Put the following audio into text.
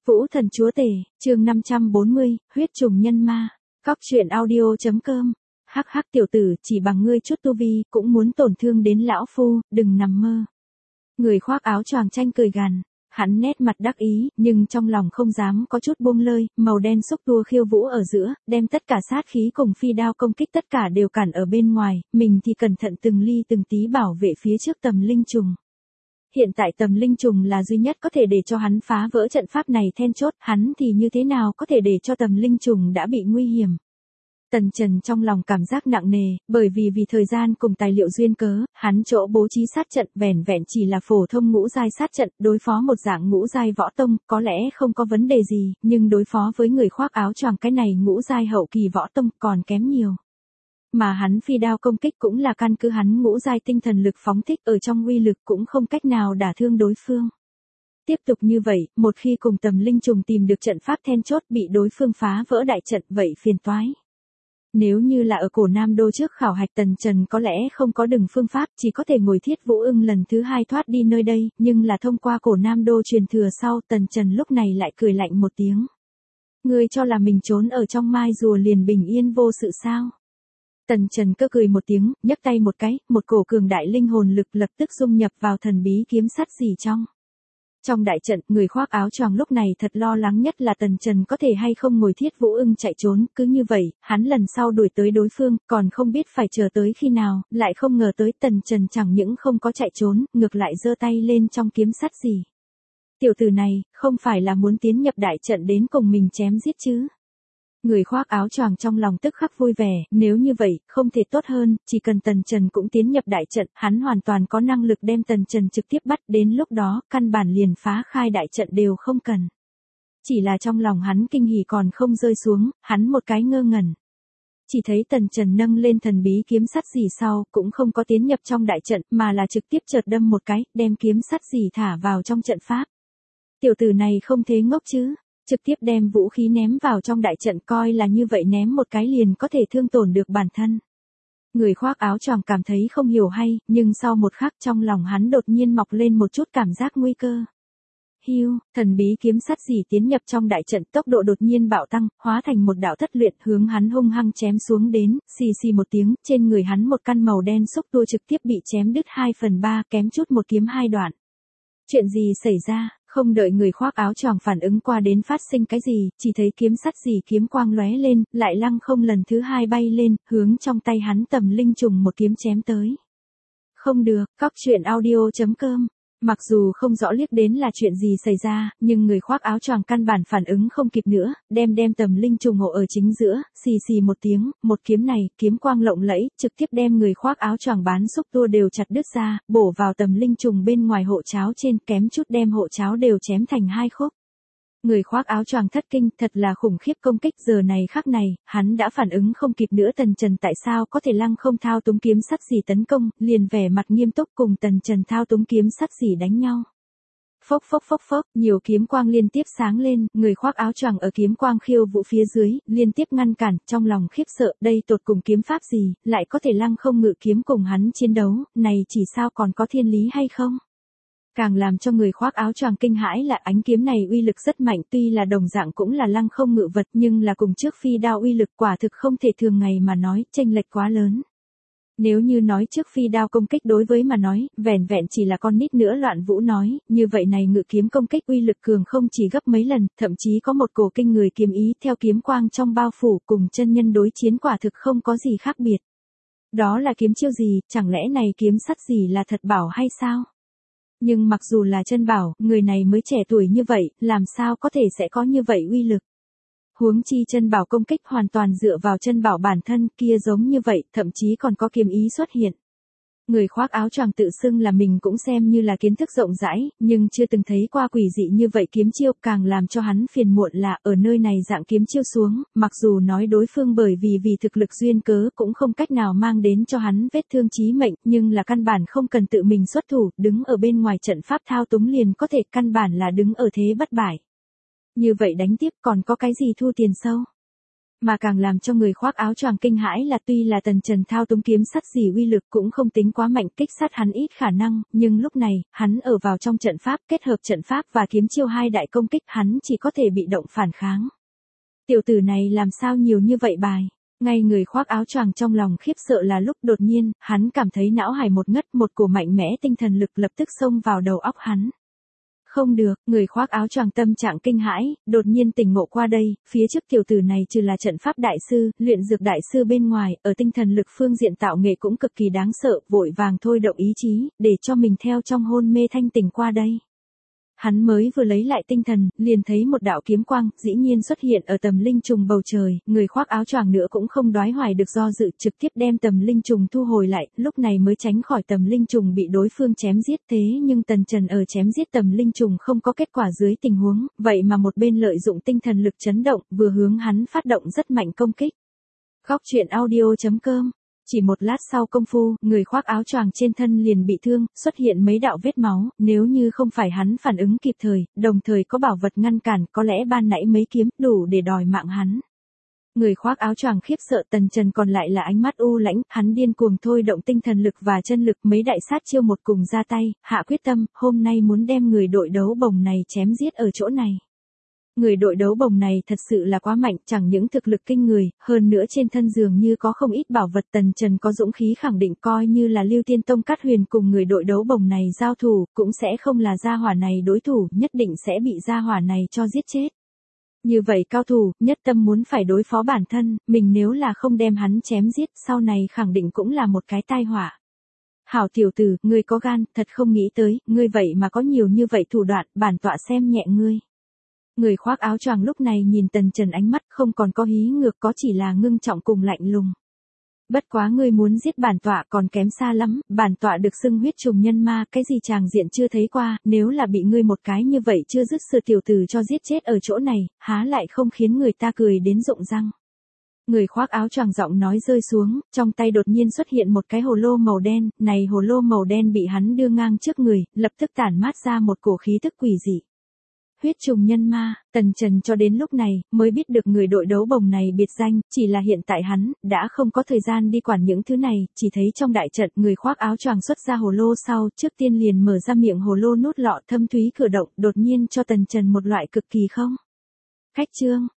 Vũ Thần Chúa Tể, chương 540, huyết trùng nhân ma. Cóc truyện audio.com. Hắc hắc tiểu tử, chỉ bằng ngươi chút tu vi, cũng muốn tổn thương đến lão phu, đừng nằm mơ. Người khoác áo choàng tranh cười gằn, hắn nét mặt đắc ý, nhưng trong lòng không dám có chút buông lơi, màu đen xúc tua khiêu vũ ở giữa, đem tất cả sát khí cùng phi đao công kích tất cả đều cản ở bên ngoài, mình thì cẩn thận từng ly từng tí bảo vệ phía trước tầm linh trùng. Hiện tại tầm linh trùng là duy nhất có thể để cho hắn phá vỡ trận pháp này then chốt, hắn thì như thế nào có thể để cho tầm linh trùng đã bị nguy hiểm. Tần Trần trong lòng cảm giác nặng nề, bởi vì thời gian cùng tài liệu duyên cớ, hắn chỗ bố trí sát trận vẻn vẹn chỉ là phổ thông ngũ giai sát trận, đối phó một dạng ngũ giai võ tông, có lẽ không có vấn đề gì, nhưng đối phó với người khoác áo choàng cái này ngũ giai hậu kỳ võ tông còn kém nhiều. Mà hắn phi đao công kích cũng là căn cứ hắn ngũ giai tinh thần lực phóng thích ở trong uy lực cũng không cách nào đả thương đối phương. Tiếp tục như vậy, một khi cùng tầm linh trùng tìm được trận pháp then chốt bị đối phương phá vỡ đại trận vậy phiền toái. Nếu như là ở cổ Nam Đô trước khảo hạch Tần Trần có lẽ không có đừng phương pháp, chỉ có thể ngồi Thiết Vũ Ưng lần thứ 2 thoát đi nơi đây, nhưng là thông qua cổ Nam Đô truyền thừa sau, Tần Trần lúc này lại cười lạnh một tiếng. Ngươi cho là mình trốn ở trong mai rùa liền bình yên vô sự sao? Tần Trần cơ cười một tiếng, nhấc tay một cái, một cổ cường đại linh hồn lực lập tức dung nhập vào thần bí kiếm sắt xỉ trong. Trong đại trận, người khoác áo choàng lúc này thật lo lắng nhất là Tần Trần có thể hay không ngồi Thiết Vũ Ưng chạy trốn, cứ như vậy, hắn lần sau đuổi tới đối phương, còn không biết phải chờ tới khi nào, lại không ngờ tới Tần Trần chẳng những không có chạy trốn, ngược lại giơ tay lên trong kiếm sắt xỉ. Tiểu tử này, không phải là muốn tiến nhập đại trận đến cùng mình chém giết chứ? Người khoác áo choàng trong lòng tức khắc vui vẻ, nếu như vậy, không thể tốt hơn, chỉ cần Tần Trần cũng tiến nhập đại trận, hắn hoàn toàn có năng lực đem Tần Trần trực tiếp bắt, đến lúc đó, căn bản liền phá khai đại trận đều không cần. Chỉ là trong lòng hắn kinh hỉ còn không rơi xuống, hắn một cái ngơ ngẩn. Chỉ thấy Tần Trần nâng lên thần bí kiếm sắt gì sau, cũng không có tiến nhập trong đại trận, mà là trực tiếp chợt đâm một cái, đem kiếm sắt gì thả vào trong trận pháp. Tiểu tử này không thế ngốc chứ? Trực tiếp đem vũ khí ném vào trong đại trận coi là như vậy ném một cái liền có thể thương tổn được bản thân. Người khoác áo choàng cảm thấy không hiểu hay, nhưng sau một khắc trong lòng hắn đột nhiên mọc lên một chút cảm giác nguy cơ. Hiu, thần bí kiếm sắt dì tiến nhập trong đại trận tốc độ đột nhiên bạo tăng, hóa thành một đạo thất luyện hướng hắn hung hăng chém xuống đến, xì xì một tiếng, trên người hắn một căn màu đen xúc tua trực tiếp bị chém đứt 2/3 kém chút một kiếm 2 đoạn. Chuyện gì xảy ra? Không đợi người khoác áo choàng phản ứng qua đến phát sinh cái gì, chỉ thấy kiếm sắt gì kiếm quang lóe lên, lại lăng không lần thứ 2 bay lên, hướng trong tay hắn tầm linh trùng một kiếm chém tới. Không được, cóc truyện audio.com. Mặc dù không rõ liếc đến là chuyện gì xảy ra, nhưng người khoác áo choàng căn bản phản ứng không kịp nữa, đem tầm linh trùng hộ ở chính giữa, xì xì một tiếng, một kiếm này, kiếm quang lộng lẫy, trực tiếp đem người khoác áo choàng bán xúc tua đều chặt đứt ra, bổ vào tầm linh trùng bên ngoài hộ cháo trên, kém chút đem hộ cháo đều chém thành 2 khúc. Người khoác áo choàng thất kinh, thật là khủng khiếp công kích, giờ này khắc này, hắn đã phản ứng không kịp nữa. Tần Trần tại sao có thể lăng không thao túng kiếm sắt xỉ tấn công, liền vẻ mặt nghiêm túc cùng Tần Trần thao túng kiếm sắt xỉ đánh nhau. Phốc phốc phốc phốc, nhiều kiếm quang liên tiếp sáng lên, người khoác áo choàng ở kiếm quang khiêu vũ phía dưới, liên tiếp ngăn cản, trong lòng khiếp sợ, đây tột cùng kiếm pháp gì, lại có thể lăng không ngự kiếm cùng hắn chiến đấu, này chỉ sao còn có thiên lý hay không? Càng làm cho người khoác áo choàng kinh hãi là ánh kiếm này uy lực rất mạnh, tuy là đồng dạng cũng là lăng không ngự vật nhưng là cùng trước phi đao uy lực quả thực không thể thường ngày mà nói, chênh lệch quá lớn. Nếu như nói trước phi đao công kích đối với mà nói, vẻn vẹn chỉ là con nít nữa Loạn Vũ nói, như vậy này ngự kiếm công kích uy lực cường không chỉ gấp mấy lần, thậm chí có một cổ kinh người kiếm ý theo kiếm quang trong bao phủ cùng chân nhân đối chiến quả thực không có gì khác biệt. Đó là kiếm chiêu gì, chẳng lẽ này kiếm sắt gì là thật bảo hay sao? Nhưng mặc dù là chân bảo, người này mới trẻ tuổi như vậy, làm sao có thể sẽ có như vậy uy lực. Huống chi chân bảo công kích hoàn toàn dựa vào chân bảo bản thân kia giống như vậy, thậm chí còn có kiếm ý xuất hiện. Người khoác áo choàng tự xưng là mình cũng xem như là kiến thức rộng rãi, nhưng chưa từng thấy qua quỷ dị như vậy kiếm chiêu, càng làm cho hắn phiền muộn là ở nơi này dạng kiếm chiêu xuống, mặc dù nói đối phương bởi vì thực lực duyên cớ cũng không cách nào mang đến cho hắn vết thương chí mệnh, nhưng là căn bản không cần tự mình xuất thủ, đứng ở bên ngoài trận pháp thao túng liền có thể, căn bản là đứng ở thế bất bại. Như vậy đánh tiếp còn có cái gì thua tiền sâu? Mà càng làm cho người khoác áo choàng kinh hãi là tuy là Tần Trần thao túng kiếm sắt gì uy lực cũng không tính quá mạnh, kích sát hắn ít khả năng, nhưng lúc này, hắn ở vào trong trận pháp, kết hợp trận pháp và kiếm chiêu hai đại công kích, hắn chỉ có thể bị động phản kháng. Tiểu tử này làm sao nhiều như vậy bài? Ngay người khoác áo choàng trong lòng khiếp sợ là lúc đột nhiên, hắn cảm thấy não hải một ngất, một cổ mạnh mẽ tinh thần lực lập tức xông vào đầu óc hắn. Không được, người khoác áo choàng tâm trạng kinh hãi, đột nhiên tỉnh ngộ qua đây, phía trước tiểu tử này trừ là trận pháp đại sư, luyện dược đại sư bên ngoài, ở tinh thần lực phương diện tạo nghệ cũng cực kỳ đáng sợ, vội vàng thôi động ý chí, để cho mình theo trong hôn mê thanh tỉnh qua đây. Hắn mới vừa lấy lại tinh thần, liền thấy một đạo kiếm quang, dĩ nhiên xuất hiện ở tầm linh trùng bầu trời, người khoác áo choàng nữa cũng không đoái hoài được do dự, trực tiếp đem tầm linh trùng thu hồi lại, lúc này mới tránh khỏi tầm linh trùng bị đối phương chém giết. Thế nhưng Tần Trần ở chém giết tầm linh trùng không có kết quả dưới tình huống, vậy mà một bên lợi dụng tinh thần lực chấn động, vừa hướng hắn phát động rất mạnh công kích. Góc truyện audio.com. Chỉ một lát sau công phu, người khoác áo choàng trên thân liền bị thương, xuất hiện mấy đạo vết máu, nếu như không phải hắn phản ứng kịp thời, đồng thời có bảo vật ngăn cản, có lẽ ban nãy mấy kiếm đủ để đòi mạng hắn. Người khoác áo choàng khiếp sợ, Tần Trần còn lại là ánh mắt u lãnh, hắn điên cuồng thôi động tinh thần lực và chân lực, mấy đại sát chiêu một cùng ra tay, hạ quyết tâm, hôm nay muốn đem người đội đấu bồng này chém giết ở chỗ này. Người đội đấu bồng này thật sự là quá mạnh, chẳng những thực lực kinh người, hơn nữa trên thân dường như có không ít bảo vật. Tần Trần có dũng khí khẳng định coi như là Lưu Tiên Tông Cát Huyền cùng người đội đấu bồng này giao thủ, cũng sẽ không là gia hỏa này đối thủ, nhất định sẽ bị gia hỏa này cho giết chết. Như vậy cao thủ, nhất tâm muốn phải đối phó bản thân, mình nếu là không đem hắn chém giết, sau này khẳng định cũng là một cái tai họa. Hảo tiểu tử, ngươi có gan, thật không nghĩ tới, ngươi vậy mà có nhiều như vậy thủ đoạn, bản tọa xem nhẹ ngươi. Người khoác áo choàng lúc này nhìn Tần Trần ánh mắt không còn có hí ngược, có chỉ là ngưng trọng cùng lạnh lùng. Bất quá ngươi muốn giết bản tọa còn kém xa lắm, bản tọa được xưng huyết trùng nhân ma, cái gì tràng diện chưa thấy qua, nếu là bị ngươi một cái như vậy chưa dứt sự tiểu tử cho giết chết ở chỗ này, há lại không khiến người ta cười đến rụng răng. Người khoác áo choàng giọng nói rơi xuống, trong tay đột nhiên xuất hiện một cái hồ lô màu đen, này hồ lô màu đen bị hắn đưa ngang trước người, lập tức tản mát ra một cổ khí tức quỷ dị. Huyết trùng nhân ma, Tần Trần cho đến lúc này, mới biết được người đội đấu bồng này biệt danh, chỉ là hiện tại hắn, đã không có thời gian đi quản những thứ này, chỉ thấy trong đại trận, người khoác áo choàng xuất ra hồ lô sau, trước tiên liền mở ra miệng hồ lô nút lọ thâm thúy cử động, đột nhiên cho Tần Trần một loại cực kỳ không. Khách chương,